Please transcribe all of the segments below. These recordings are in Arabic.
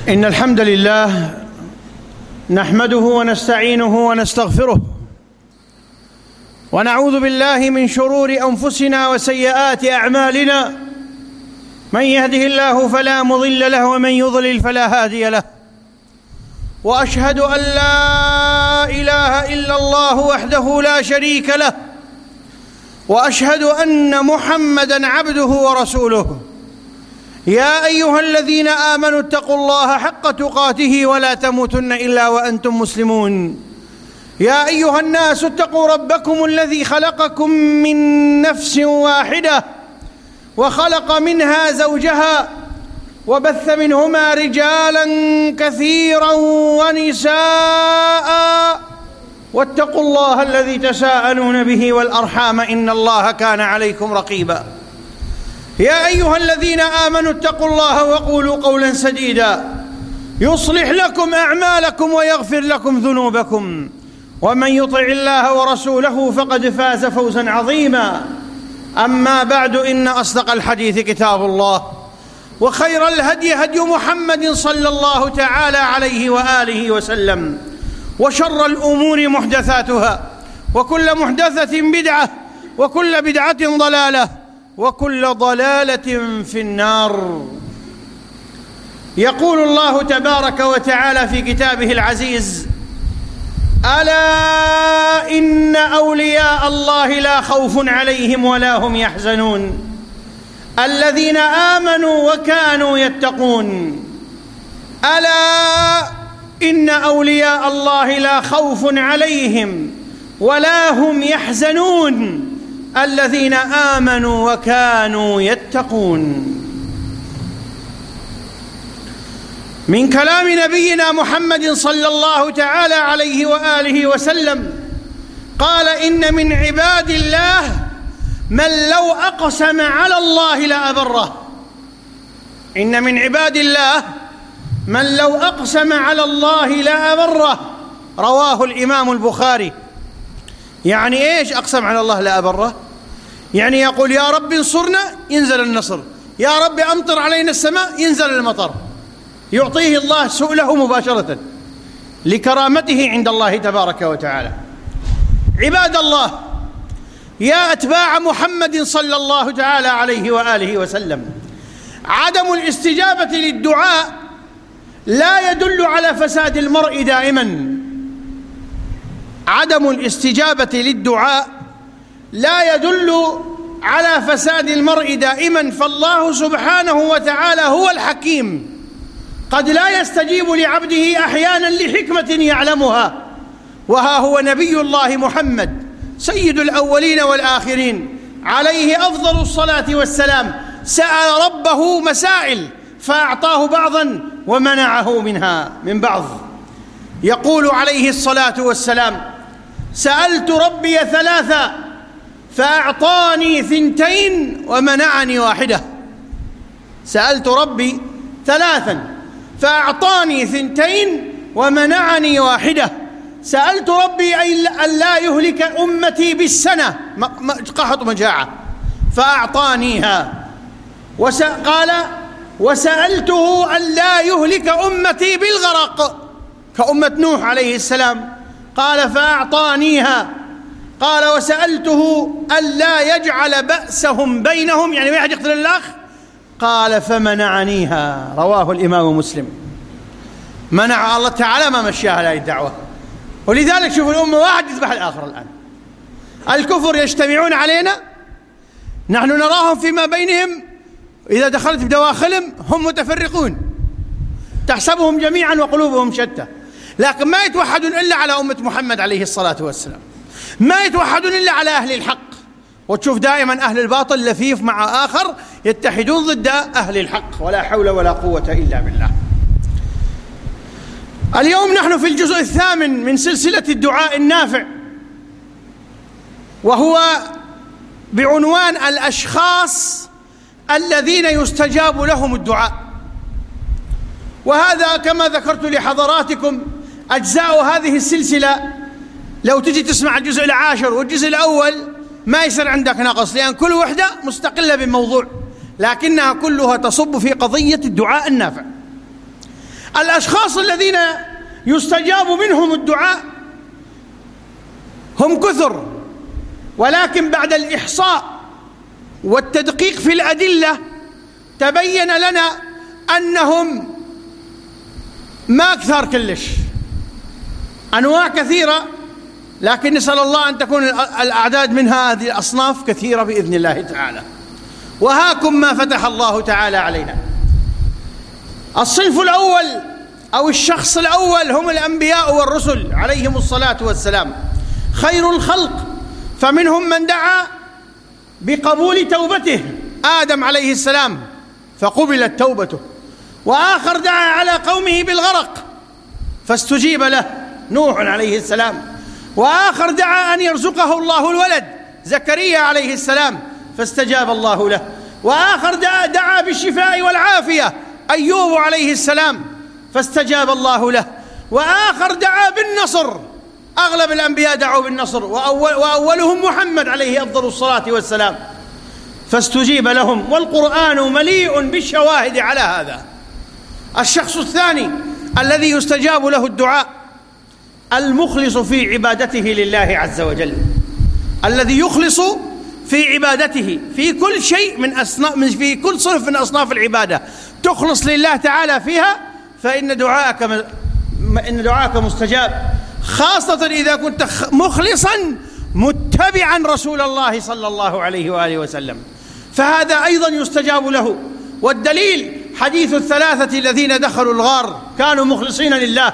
إن الحمد لله نحمده ونستعينه ونستغفره ونعوذ بالله من شرور أنفسنا وسيئات أعمالنا. من يهده الله فلا مضل له ومن يضلل فلا هادي له، وأشهد أن لا إله إلا الله وحده لا شريك له، وأشهد أن محمدًا عبده ورسوله. يا أيها الذين آمنوا اتقوا الله حق تقاته ولا تموتن إلا وأنتم مسلمون. يا أيها الناس اتقوا ربكم الذي خلقكم من نفس واحدة وخلق منها زوجها وبث منهما رجالا كثيرا ونساء، واتقوا الله الذي تساءلون به والأرحام إن الله كان عليكم رقيبا. يا أيها الذين آمنوا اتقوا الله وقولوا قولا سديدا يصلح لكم أعمالكم ويغفر لكم ذنوبكم، ومن يطع الله ورسوله فقد فاز فوزا عظيما. أما بعد، إن أصدق الحديث كتاب الله، وخير الهدي هدي محمد صلى الله تعالى عليه وآله وسلم، وشر الأمور محدثاتها، وكل محدثة بدعة، وكل بدعة ضلالة، وكل ضلالة في النار. يقول الله تبارك وتعالى في كتابه العزيز: ألا إن أولياء الله لا خوف عليهم ولا هم يحزنون الذين آمنوا وكانوا يتقون. ألا إن أولياء الله لا خوف عليهم ولا هم يحزنون الذين آمنوا وكانوا يتقون. من كلام نبينا محمد صلى الله تعالى عليه وآله وسلم قال: إن من عباد الله من لو أقسم على الله لأبره. إن من عباد الله من لو أقسم على الله لأبره. رواه الإمام البخاري. يعني إيش أقسم على الله لأبره؟ يعني يقول: يا رب انصرنا، ينزل النصر. يا رب أمطر علينا السماء، ينزل المطر. يعطيه الله سؤله مباشرة لكرامته عند الله تبارك وتعالى. عباد الله، يا أتباع محمد صلى الله تعالى عليه وآله وسلم، عدم الاستجابة للدعاء لا يدل على فساد المرء دائما. عدم الاستجابة للدعاء لا يدل على فساد المرء دائما، فالله سبحانه وتعالى هو الحكيم، قد لا يستجيب لعبده أحيانا لحكمة يعلمها. وها هو نبي الله محمد سيد الأولين والآخرين عليه أفضل الصلاة والسلام سأل ربه مسائل فأعطاه بعضا ومنعه من بعض. يقول عليه الصلاة والسلام: سألت ربي ثلاثة فأعطاني 2 ومنعني 1. سألت ربي ثلاثا فأعطاني 2 ومنعني 1. سألت ربي أن لا يهلك أمتي بالسنة، قحط مجاعة، فأعطانيها. قال: وسألته أن لا يهلك أمتي بالغرق كأمة نوح عليه السلام، قال: فأعطانيها. قال: وسألته أن لا يجعل بأسهم بينهم، يعني واحد يقتل الآخ، قال: فمنعنيها. رواه الإمام مسلم. منع الله تعالى ما مشاها هذه الدعوة. ولذلك شوفوا الأمة واحد يذبح الآخر. الآن الكفر يجتمعون علينا، نحن نراهم فيما بينهم، إذا دخلت بدواخلهم هم متفرقون، تحسبهم جميعا وقلوبهم شتى، لكن ما يتوحدون إلا على أمة محمد عليه الصلاة والسلام، ما يتوحدون إلا على أهل الحق. وتشوف دائما أهل الباطل لفيف مع آخر يتحدون ضد أهل الحق، ولا حول ولا قوة إلا بالله. اليوم نحن في الجزء 8 من سلسلة الدعاء النافع، وهو بعنوان الأشخاص الذين يستجاب لهم الدعاء. وهذا كما ذكرت لحضراتكم أجزاء هذه السلسلة، لو تجي تسمع الجزء 10 والجزء الأول ما يصير عندك نقص، لأن كل وحدة مستقلة بموضوع، لكنها كلها تصب في قضية الدعاء النافع. الأشخاص الذين يستجاب منهم الدعاء هم كثر، ولكن بعد الإحصاء والتدقيق في الأدلة تبين لنا أنهم ما كثار كلش، أنواع كثيرة، لكن نسأل الله أن تكون الأعداد من هذه الأصناف كثيرة بإذن الله تعالى. وهاكم ما فتح الله تعالى علينا. الصنف الأول أو الشخص الأول هم الأنبياء والرسل عليهم الصلاة والسلام، خير الخلق، فمنهم من دعا بقبول توبته، آدم عليه السلام فقبلت توبته، وآخر دعا على قومه بالغرق فاستجيب له، نوح عليه السلام، وآخر دعا أن يرزقه الله الولد، زكريا عليه السلام فاستجاب الله له، وآخر دعا بالشفاء والعافية، أيوب عليه السلام فاستجاب الله له، وآخر دعا بالنصر، أغلب الأنبياء دعوا بالنصر، وأولهم محمد عليه أفضل الصلاة والسلام فاستجيب لهم، والقرآن مليء بالشواهد على هذا. الشخص الثاني الذي يستجاب له الدعاء المخلص في عبادته لله عز وجل، الذي يخلص في عبادته في كل شيء في كل صنف من أصناف العبادة تخلص لله تعالى فيها، فإن دعاءك مستجاب، خاصة إذا كنت مخلصا متبعا رسول الله صلى الله عليه وآله وسلم، فهذا أيضا يستجاب له. والدليل حديث الثلاثة الذين دخلوا الغار كانوا مخلصين لله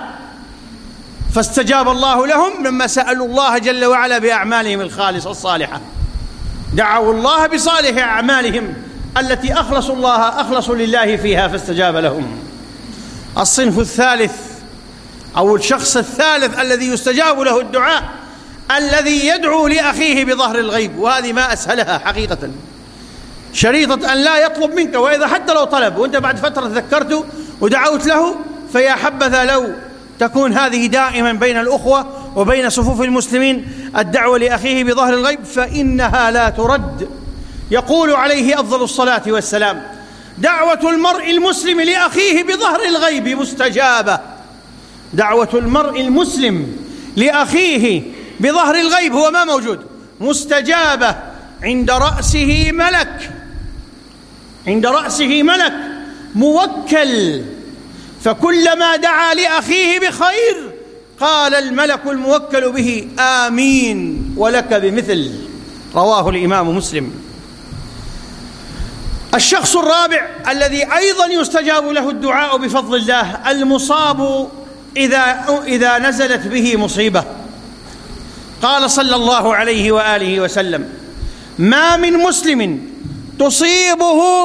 فاستجاب الله لهم لما سألوا الله جل وعلا بأعمالهم الخالصة الصالحة، دعوا الله بصالح أعمالهم التي أخلصوا لله فيها فاستجاب لهم. الصنف الثالث أو الشخص الثالث الذي يستجاب له الدعاء الذي يدعو لأخيه بظهر الغيب، وهذه ما أسهلها حقيقة، شريطة أن لا يطلب منك، وإذا حتى لو طلب وأنت بعد فترة تذكرته ودعوت له فيا حبذا لو تكون هذه دائما بين الأخوة وبين صفوف المسلمين، الدعوة لأخيه بظهر الغيب فإنها لا ترد. يقول عليه أفضل الصلاة والسلام: دعوة المرء المسلم لأخيه بظهر الغيب مستجابة. دعوة المرء المسلم لأخيه بظهر الغيب هو ما موجود، مستجابة، عند رأسه ملك موكل، فكلما دعا لأخيه بخير قال الملك الموكل به: آمين ولك بمثل. رواه الإمام مسلم. الشخص الرابع الذي أيضا يستجاب له الدعاء بفضل الله المصاب إذا نزلت به مصيبة. قال صلى الله عليه وآله وسلم: ما من مسلم تصيبه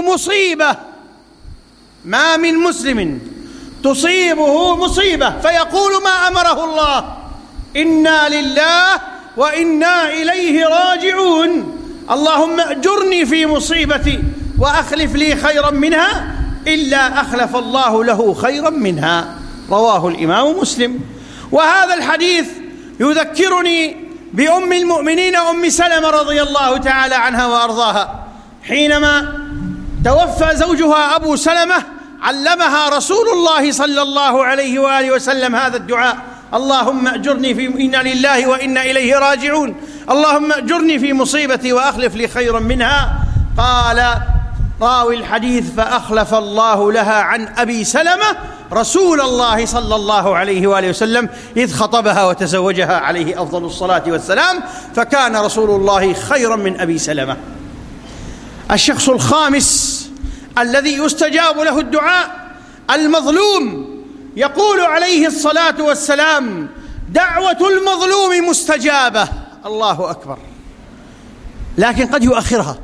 مصيبة فيقول ما أمره الله: إنا لله وإنا إليه راجعون، اللهم أجرني في مصيبتي وأخلف لي خيرا منها، إلا أخلف الله له خيرا منها. رواه الإمام مسلم. وهذا الحديث يذكرني بأم المؤمنين أم سلمة رضي الله تعالى عنها وأرضاها، حينما توفى زوجها أبو سلمة علمها رسول الله صلى الله عليه وآله وسلم هذا الدعاء: اللهم أجرني في إنا لله وإنا إليه راجعون، اللهم أجرني في مصيبتي وأخلف لي خيرا منها. قال راوي الحديث: فأخلف الله لها عن أبي سلمة رسول الله صلى الله عليه وآله وسلم إذ خطبها وتزوجها عليه أفضل الصلاة والسلام، فكان رسول الله خيرا من أبي سلمة. الشخص الخامس الذي يستجاب له الدعاء المظلوم، يقول عليه الصلاة والسلام: دعوة المظلوم مستجابة. الله أكبر. لكن قد يؤخرها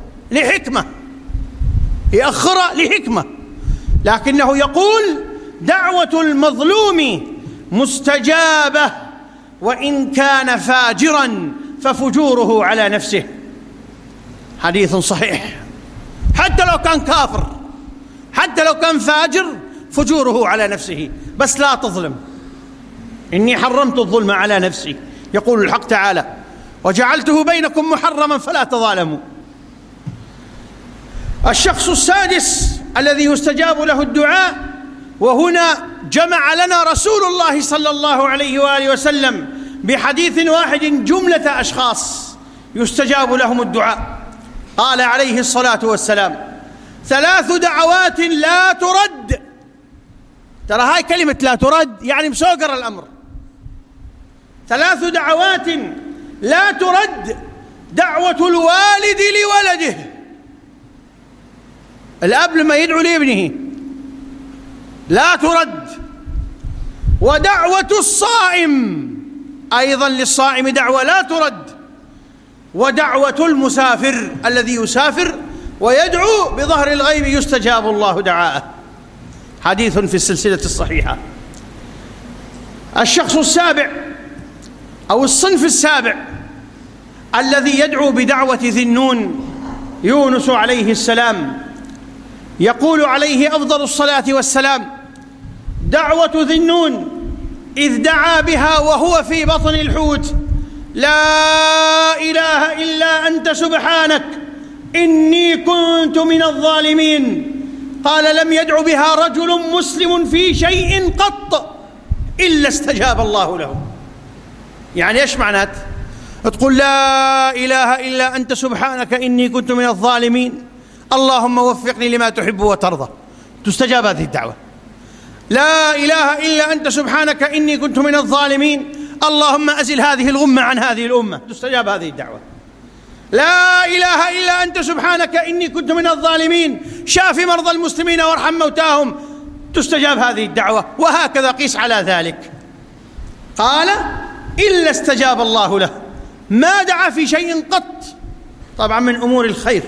لحكمة، لكنه يقول: دعوة المظلوم مستجابة وإن كان فاجرا ففجوره على نفسه. حديث صحيح. حتى لو كان كافر، حتى لو كان فاجر، فجوره على نفسه، بس لا تظلم. إني حرمت الظلم على نفسي، يقول الحق تعالى: وجعلته بينكم محرما فلا تظالموا. الشخص السادس الذي يستجاب له الدعاء، وهنا جمع لنا رسول الله صلى الله عليه وآله وسلم بحديث واحد جملة أشخاص يستجاب لهم الدعاء. قال عليه الصلاة والسلام: 3 دعوات لا ترد. ترى هاي كلمة لا ترد يعني مسوقر الأمر. 3 دعوات لا ترد: دعوة الوالد لولده، الأب لما يدعو لابنه لا ترد. ودعوة الصائم، أيضا للصائم دعوة لا ترد. ودعوة المسافر الذي يسافر ويدعو بظهر الغيب يستجاب الله دعاءه. حديث في السلسلة الصحيحة. الشخص السابع أو الصنف السابع الذي يدعو بدعوة ذي النون يونس عليه السلام، يقول عليه أفضل الصلاة والسلام: دعوة ذي النون إذ دعا بها وهو في بطن الحوت: لا إله إلا أنت سبحانك إني كنت من الظالمين. قال: لم يدع بها رجل مسلم في شيء قط إلا استجاب الله له. يعني إيش معنات؟ تقول لا إله إلا أنت سبحانك إني كنت من الظالمين، اللهم وفقني لما تحب وترضى، تستجاب هذه الدعوة. لا إله إلا أنت سبحانك إني كنت من الظالمين، اللهم أزل هذه الغمة عن هذه الأمة، تستجاب هذه الدعوة. لا إله إلا أنت سبحانك إني كنت من الظالمين، شاف مرضى المسلمين وارحم موتاهم، تستجاب هذه الدعوة. وهكذا قيس على ذلك. قال: إلا استجاب الله له، ما دعا في شيء قط، طبعا من أمور الخير.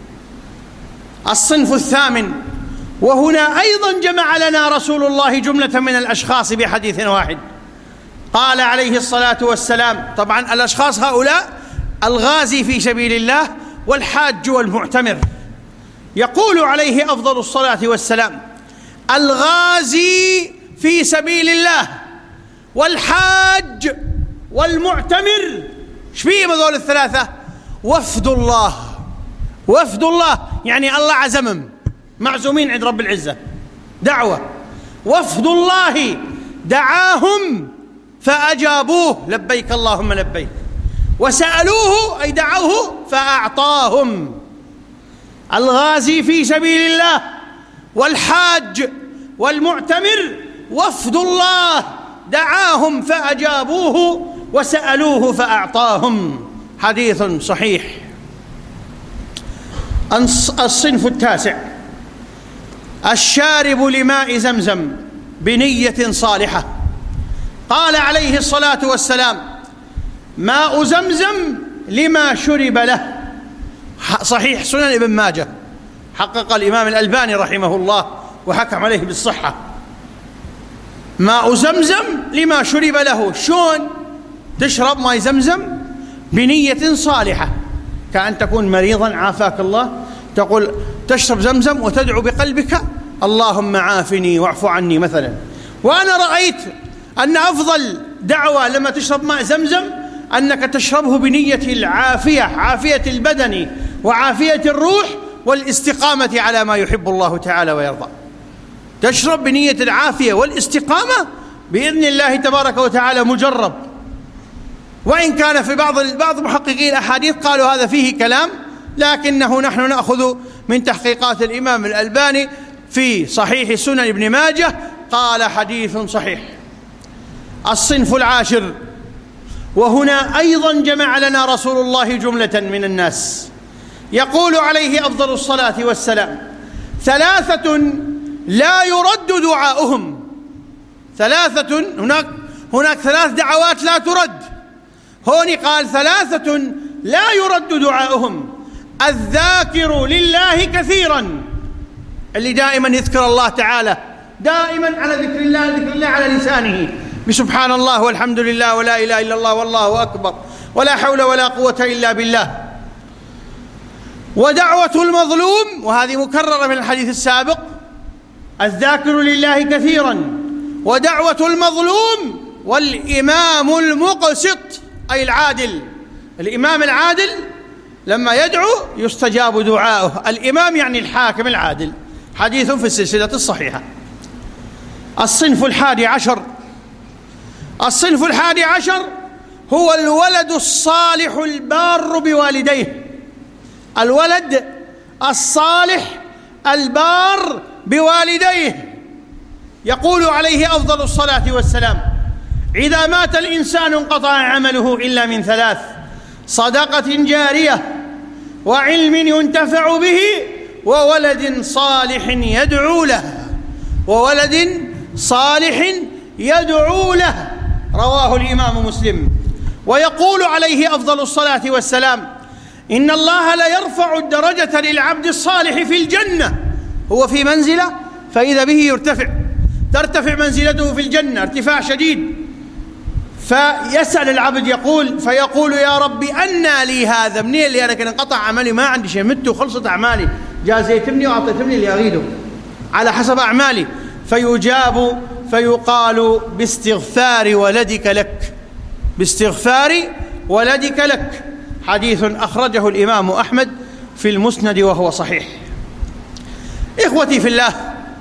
الصنف الثامن، وهنا أيضا جمع لنا رسول الله جملة من الأشخاص بحديث واحد. قال عليه الصلاة والسلام، طبعا الأشخاص هؤلاء الغازي في سبيل الله والحاج والمعتمر. يقول عليه أفضل الصلاة والسلام: الغازي في سبيل الله والحاج والمعتمر، ايش فيهم هذول الثلاثة؟ وفد الله. وفد الله يعني الله عزمهم، معزومين عند رب العزة، دعوة. وفد الله دعاهم فأجابوه لبيك اللهم لبيك، وسألوه أي دعوه فأعطاهم. الغازي في سبيل الله والحاج والمعتمر وفد الله دعاهم فأجابوه وسألوه فأعطاهم. حديث صحيح. الصنف التاسع، الشارب لماء زمزم بنية صالحة. قال عليه الصلاة والسلام: ماء زمزم لما شرب له. صحيح سنن ابن ماجه، حقق الإمام الألباني رحمه الله وحكم عليه بالصحة. ماء زمزم لما شرب له. شون تشرب ماء زمزم؟ بنية صالحة، كأن تكون مريضا عافاك الله، تقول تشرب زمزم وتدعو بقلبك: اللهم عافني واعف عني مثلا. وأنا رأيت أن أفضل دعوة لما تشرب ماء زمزم أنك تشربه بنية العافية، عافية البدن وعافية الروح والاستقامة على ما يحب الله تعالى ويرضى. تشرب بنية العافية والاستقامة بإذن الله تبارك وتعالى مجرب. وإن كان في بعض محققي الأحاديث قالوا هذا فيه كلام، لكنه نحن نأخذ من تحقيقات الإمام الألباني في صحيح سنن ابن ماجه، قال حديث صحيح. الصنف العاشر، وهنا أيضا جمع لنا رسول الله جملة من الناس. يقول عليه أفضل الصلاة والسلام: 3 لا يرد دعاؤهم. 3 هناك 3 دعوات لا ترد، هون قال 3 لا يرد دعاؤهم: الذاكر لله كثيرا، اللي دائما يذكر الله تعالى، دائما على ذكر الله على لسانه، بسبحان الله والحمد لله ولا إله إلا الله والله أكبر ولا حول ولا قوة إلا بالله. ودعوة المظلوم، وهذه مكررة من الحديث السابق: الذاكر لله كثيرا، ودعوة المظلوم، والإمام المقسط أي العادل. الإمام العادل لما يدعو يستجاب دعاؤه. الإمام يعني الحاكم العادل. حديث في السلسلة الصحيحة. الصنف الحادي عشر هو الولد الصالح البار بوالديه. الولد الصالح البار بوالديه. يقول عليه أفضل الصلاة والسلام: إذا مات الإنسان انقطع عمله إلا من ثلاث: صدقة جارية، وعلم ينتفع به، وولد صالح يدعو له. رواه الإمام مسلم. ويقول عليه أفضل الصلاة والسلام: إن الله لا يرفع الدرجة للعبد الصالح في الجنة، هو في منزلة فإذا به ترتفع منزلته في الجنة ارتفاع شديد، فيسأل العبد فيقول: يا ربي أنى لي هذا؟ منين لي أنا؟ كان انقطع عملي، ما عندي شيء، مت وخلصت أعمالي، جازيتني وأعطيتني اللي أريده على حسب أعمالي. فيجاب فيقال: باستغفار ولدك لك. حديث أخرجه الإمام أحمد في المسند وهو صحيح. إخوتي في الله،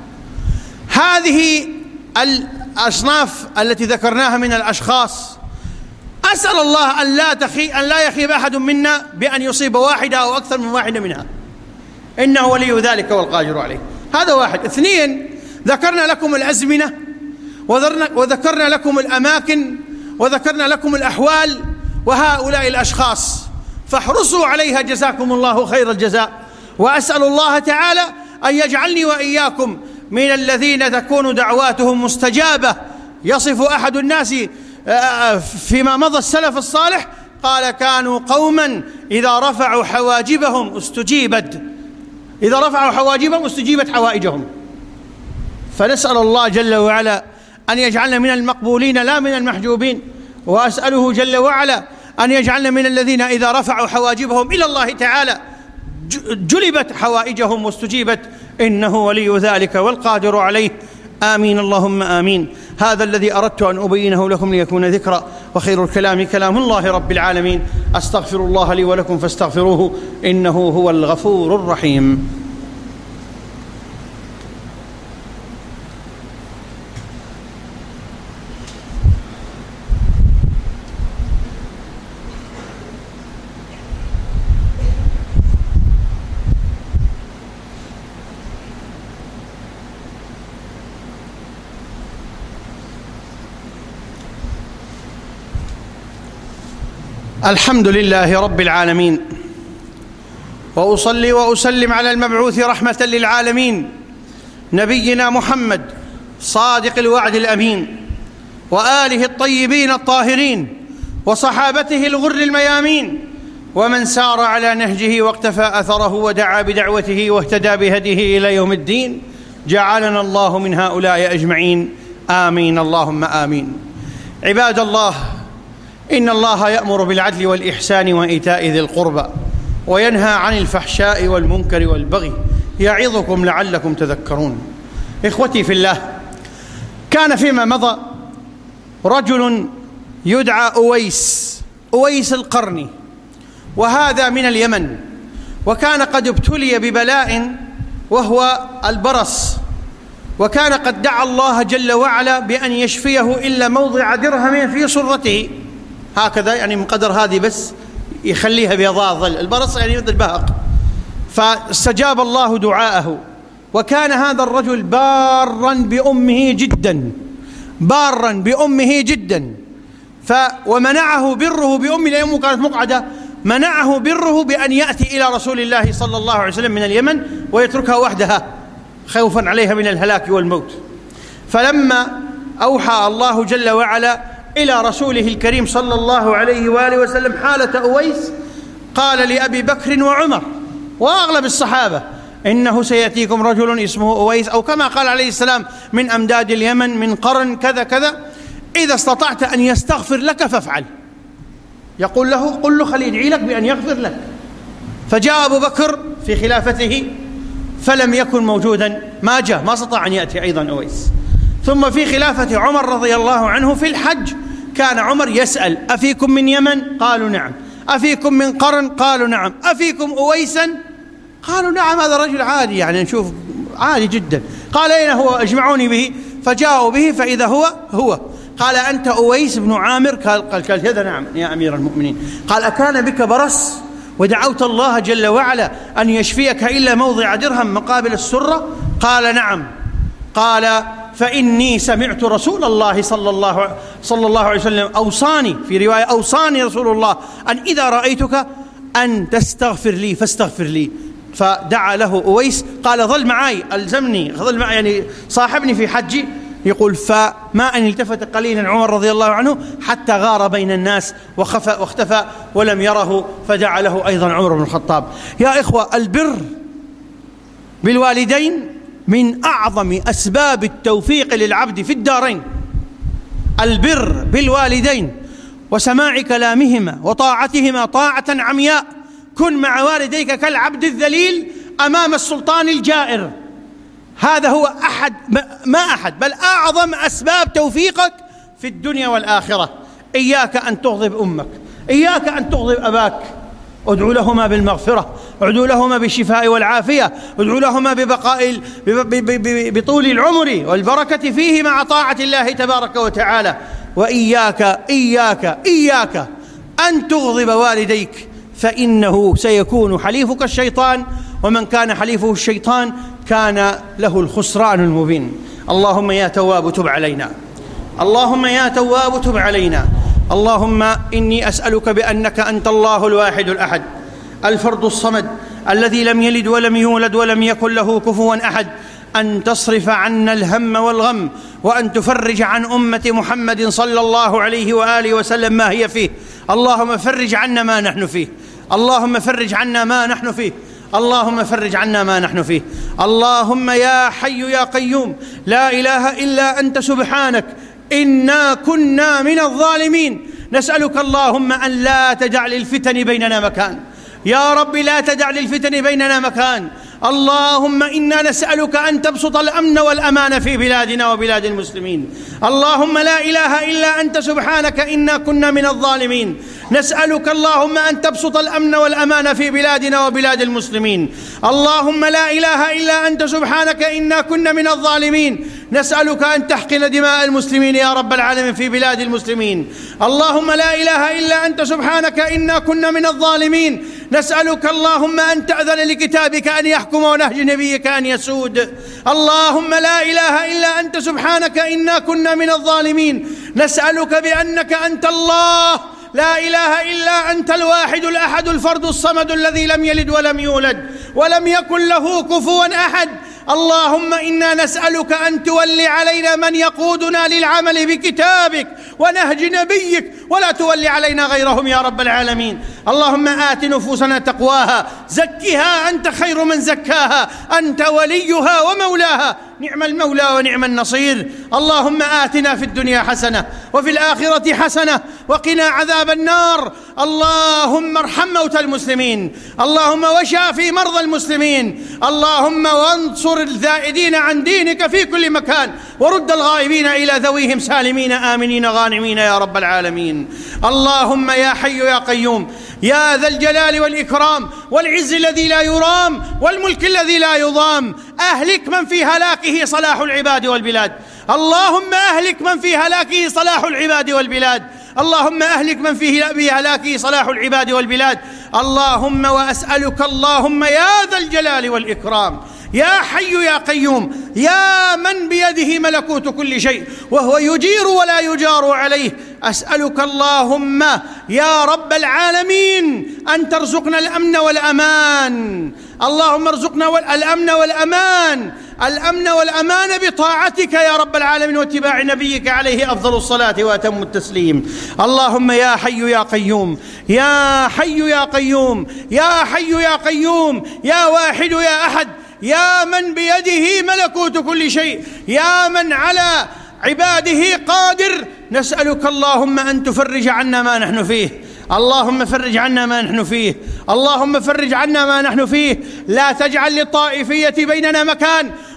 هذه الأصناف التي ذكرناها من الأشخاص، أسأل الله أن لا يخيب أحد منا بأن يصيب واحدة أو أكثر من واحدة منها، إنه ولي ذلك والقادر عليه. هذا واحد. اثنين، ذكرنا لكم الأزمنة، وذكرنا لكم الأماكن، وذكرنا لكم الأحوال، وهؤلاء الأشخاص فاحرصوا عليها جزاكم الله خير الجزاء. وأسأل الله تعالى أن يجعلني وإياكم من الذين تكون دعواتهم مستجابة. يصف أحد الناس فيما مضى السلف الصالح قال: كانوا قوما إذا رفعوا حواجبهم استجيبت حوائجهم. فنسأل الله جل وعلا أن يجعلنا من المقبولين لا من المحجوبين، وأسأله جل وعلا أن يجعلنا من الذين إذا رفعوا حواجبهم إلى الله تعالى جلبت حوائجهم واستجيبت، إنه ولي ذلك والقادر عليه. آمين اللهم آمين. هذا الذي أردت أن أبينه لكم ليكون ذكرى، وخير الكلام كلام الله رب العالمين. أستغفر الله لي ولكم فاستغفروه إنه هو الغفور الرحيم. الحمد لله رب العالمين، وأصلي وأسلم على المبعوث رحمة للعالمين نبينا محمد صادق الوعد الأمين، وآله الطيبين الطاهرين، وصحابته الغر الميامين، ومن سار على نهجه واقتفى أثره ودعا بدعوته واهتدى بهديه إلى يوم الدين. جعلنا الله من هؤلاء أجمعين، آمين اللهم آمين. عباد الله، إن الله يأمر بالعدل والإحسان وإيتاء ذي القربى، وينهى عن الفحشاء والمنكر والبغي، يعظكم لعلكم تذكرون. إخوتي في الله، كان فيما مضى رجل يدعى أويس القرني، وهذا من اليمن، وكان قد ابتلي ببلاء وهو البرص، وكان قد دعا الله جل وعلا بأن يشفيه إلا موضع درهم في سرته، هكذا يعني من قدر هذه بس يخليها بيضاء ظل، البرص يعني مثل البهق. فاستجاب الله دعاءه، وكان هذا الرجل بارا بأمه جدا، ومنعه بره بأمه، لأن أمه كانت مقعدة، منعه بره بأن يأتي إلى رسول الله صلى الله عليه وسلم من اليمن ويتركها وحدها خوفا عليها من الهلاك والموت. فلما أوحى الله جل وعلا إلى رسوله الكريم صلى الله عليه وآله وسلم حالة أويس، قال لأبي بكر وعمر وأغلب الصحابة: إنه سيأتيكم رجل اسمه أويس، أو كما قال عليه السلام: من أمداد اليمن، من قرن كذا كذا، إذا استطعت أن يستغفر لك فافعل. يقول له: قل له خلي يدعي لك بأن يغفر لك. فجاء أبو بكر في خلافته فلم يكن موجودا، ما جاء، ما استطاع أن يأتي أيضا أويس. ثم في خلافة عمر رضي الله عنه في الحج كان عمر يسأل: أفيكم من يمن؟ قالوا نعم. أفيكم من قرن؟ قالوا نعم. أفيكم أويسا؟ قالوا نعم. هذا رجل عادي، يعني نشوف عادي جدا. قال: أين هو؟ اجمعوني به. فجاءوا به فإذا هو قال: أنت أويس بن عامر؟ قال هذا نعم يا أمير المؤمنين. قال: أكان بك برص ودعوت الله جل وعلا أن يشفيك إلا موضع درهم مقابل السرة؟ قال: نعم. قال: فإني سمعت رسول الله صلى الله عليه وسلم أوصاني، في رواية أوصاني رسول الله أن إذا رأيتك أن تستغفر لي فاستغفر لي. فدعا له أويس، قال: ظل معي، ألزمني، ظل معي، يعني صاحبني في حجي. يقول: فما أن التفت قليلا عمر رضي الله عنه حتى غار بين الناس واختفى ولم يره، فدعا له أيضا عمر بن الخطاب. يا إخوة، البر بالوالدين من أعظم أسباب التوفيق للعبد في الدارين. البر بالوالدين وسماع كلامهما وطاعتهما طاعة عمياء. كن مع والديك كالعبد الذليل أمام السلطان الجائر. هذا هو أحد بل أعظم أسباب توفيقك في الدنيا والآخرة. إياك أن تغضب أمك، إياك أن تغضب أباك. ادعو لهما بالمغفرة، ادعو لهما بالشفاء والعافية، ادعو لهما بطول العمر والبركة فيه مع طاعة الله تبارك وتعالى. وإياك أن تغضب والديك، فإنه سيكون حليفك الشيطان، ومن كان حليفه الشيطان كان له الخسران المبين. اللهم يا تواب تب علينا، اللهم يا تواب تب علينا. اللهم إني أسألك بأنك أنت الله الواحد الأحد الفرد الصمد الذي لم يلد ولم يولد ولم يكن له كفوا أحد، أن تصرف عنا الهم والغم، وأن تفرج عن أمة محمد صلى الله عليه وآله وسلم ما هي فيه. اللهم فرج عنا ما نحن فيه، اللهم فرج عنا ما نحن فيه، اللهم فرج عنا ما نحن فيه. اللهم يا حي يا قيوم، لا إله إلا أنت سبحانك إنا كنا من الظالمين. نسألك اللهم أن لا تجعل الفتن بيننا مكان، يا رب لا تجعل الفتن بيننا مكان. اللهم إنا نسألك أن تبسط الأمن والأمان في بلادنا وبلاد المسلمين. اللهم لا إله إلا أنت سبحانك إنا كنا من الظالمين. نسألك اللهم أن تبسط الأمن والأمان في بلادنا وبلاد المسلمين. اللهم لا إله إلا أنت سبحانك إنا كنا من الظالمين. نسألك أن تحقن دماء المسلمين يا رب العالمين في بلاد المسلمين. اللهم لا إله إلا أنت سبحانك إنا كنا من الظالمين. نسألك اللهم أن تأذن لكتابك أن يحكم ونهج نبيك أن يسود. اللهم لا إله إلا أنت سبحانك إنا كنا من الظالمين. نسألك بأنك أنت الله، لا إله إلا أنت الواحد الأحد الفرد الصمد الذي لم يلد ولم يولد ولم يكن له كفوا أحد. اللهم إنا نسألك أن تولي علينا من يقودنا للعمل بكتابك ونهج نبيك، ولا تولي علينا غيرهم يا رب العالمين. اللهم آت نفوسنا تقواها، زكها أنت خير من زكاها، أنت وليها ومولاها، نعم المولى ونعم النصير. اللهم آتنا في الدنيا حسنة وفي الآخرة حسنة وقنا عذاب النار. اللهم ارحم موتى المسلمين، اللهم وشافي مرضى المسلمين، اللهم وانصر الزائدين عن دينك في كل مكان، ورد الغائبين إلى ذويهم سالمين آمنين غانمين يا رب العالمين. اللهم يا حي يا قيوم، يا ذا الجلال والإكرام والعز الذي لا يرام والملك الذي لا يضام، أهلك من في هلاكه صلاح العباد والبلاد. اللهم أهلك من في هلاكه صلاح العباد والبلاد. اللهم أهلك من في هلاكه صلاح العباد والبلاد. اللهم وأسألك اللهم يا ذا الجلال والإكرام، يا حي يا قيوم، يا من بيده ملكوت كل شيء وهو يجير ولا يجار عليه، أسألك اللهم يا رب العالمين أن ترزقنا الأمن والأمان. اللهم ارزقنا الأمن والأمان، الأمن والأمان بطاعتك يا رب العالمين واتباع نبيك عليه أفضل الصلاة وأتم التسليم. اللهم يا حي يا قيوم، يا حي يا قيوم، يا حي يا قيوم، يا واحد يا أحد، يا من بيده ملكوت كل شيء، يا من على عباده قادر، نسألك اللهم أن تفرج عنا ما نحن فيه. اللهم فرج عنا ما نحن فيه، اللهم فرج عنا ما نحن فيه. لا تجعل للطائفية بيننا مكان،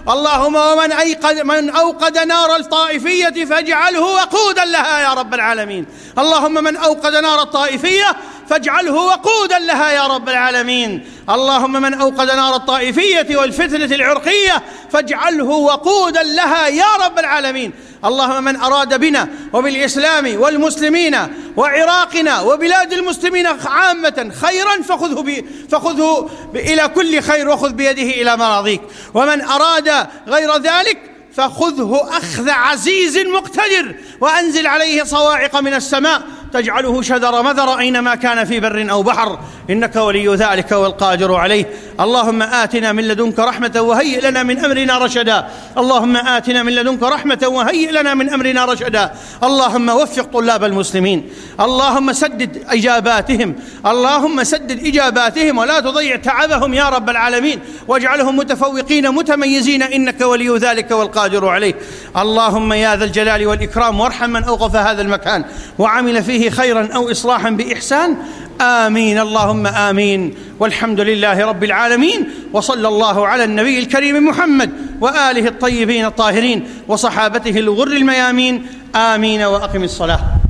اللهم من أوقد نار الطائفية فاجعله وقودا لها يا رب العالمين. اللهم من أوقد نار الطائفية فاجعله وقودا لها يا رب العالمين. اللهم من أوقد نار الطائفية والفتنة العرقية فاجعله وقودا لها يا رب العالمين. اللهم من أراد بنا وبالإسلام والمسلمين وعراقنا وبلاد المسلمين عامة خيرا فخذه إلى كل خير وخذ بيده إلى مراضيك، ومن أراد غير ذلك فخذه أخذ عزيز مقتدر، وأنزل عليه صواعق من السماء تجعله شذر مذر أينما كان في بر أو بحر، إنك ولي ذلك والقادر عليه. اللهم آتنا من لدنك رحمة وهيئ لنا من أمرنا رشدا. اللهم آتنا من لدنك رحمة وهيئ لنا من أمرنا رشدا. اللهم وفق طلاب المسلمين، اللهم سدد إجاباتهم، اللهم سدد إجاباتهم ولا تضيع تعبهم يا رب العالمين، واجعلهم متفوقين متميزين، إنك ولي ذلك والقادر عليه. اللهم يا ذا الجلال والإكرام وارحم من أوقف هذا المكان وعمل فيه خيرا أو إصلاحا بإحسان. آمين اللهم آمين، والحمد لله رب العالمين، وصلى الله على النبي الكريم محمد وآله الطيبين الطاهرين وصحابته الغر الميامين. آمين، وأقم الصلاة.